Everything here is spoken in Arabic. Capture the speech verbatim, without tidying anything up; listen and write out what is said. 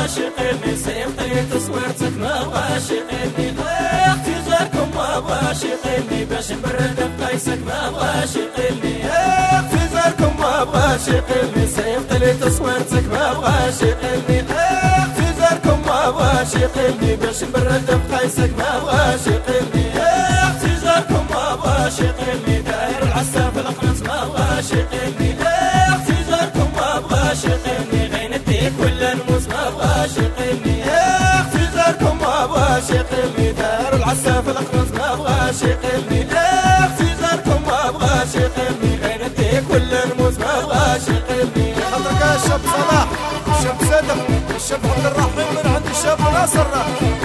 شقلني سيبطي تصويرتك ما بغا شقلني اختزاركم ما بغا شقلني باش نبرد بقيسك ما بغا شقلني اختزاركم ما بغا شقلني سيبطي تصويرتك ما بغا شقلني اختزاركم ما بغا شقلني باش نبرد بقيسك ما بغا شقلني اختزاركم ما بغا شقلني داير العساف القنص ما بغا شقلني اختزاركم ما بغا شقلني غينديك ولا نموت ما بغا شقلني اختزاركم ما بغا شقلني داير العساف القنص ما بغا شقلني اختزاركم ما بغا شقلني غينديك ولا نموت ما بغا شقلني خاطرك يا الشاب صلاح الشاب صدق الشاب عبد الرحيم من عند الشاب ناصر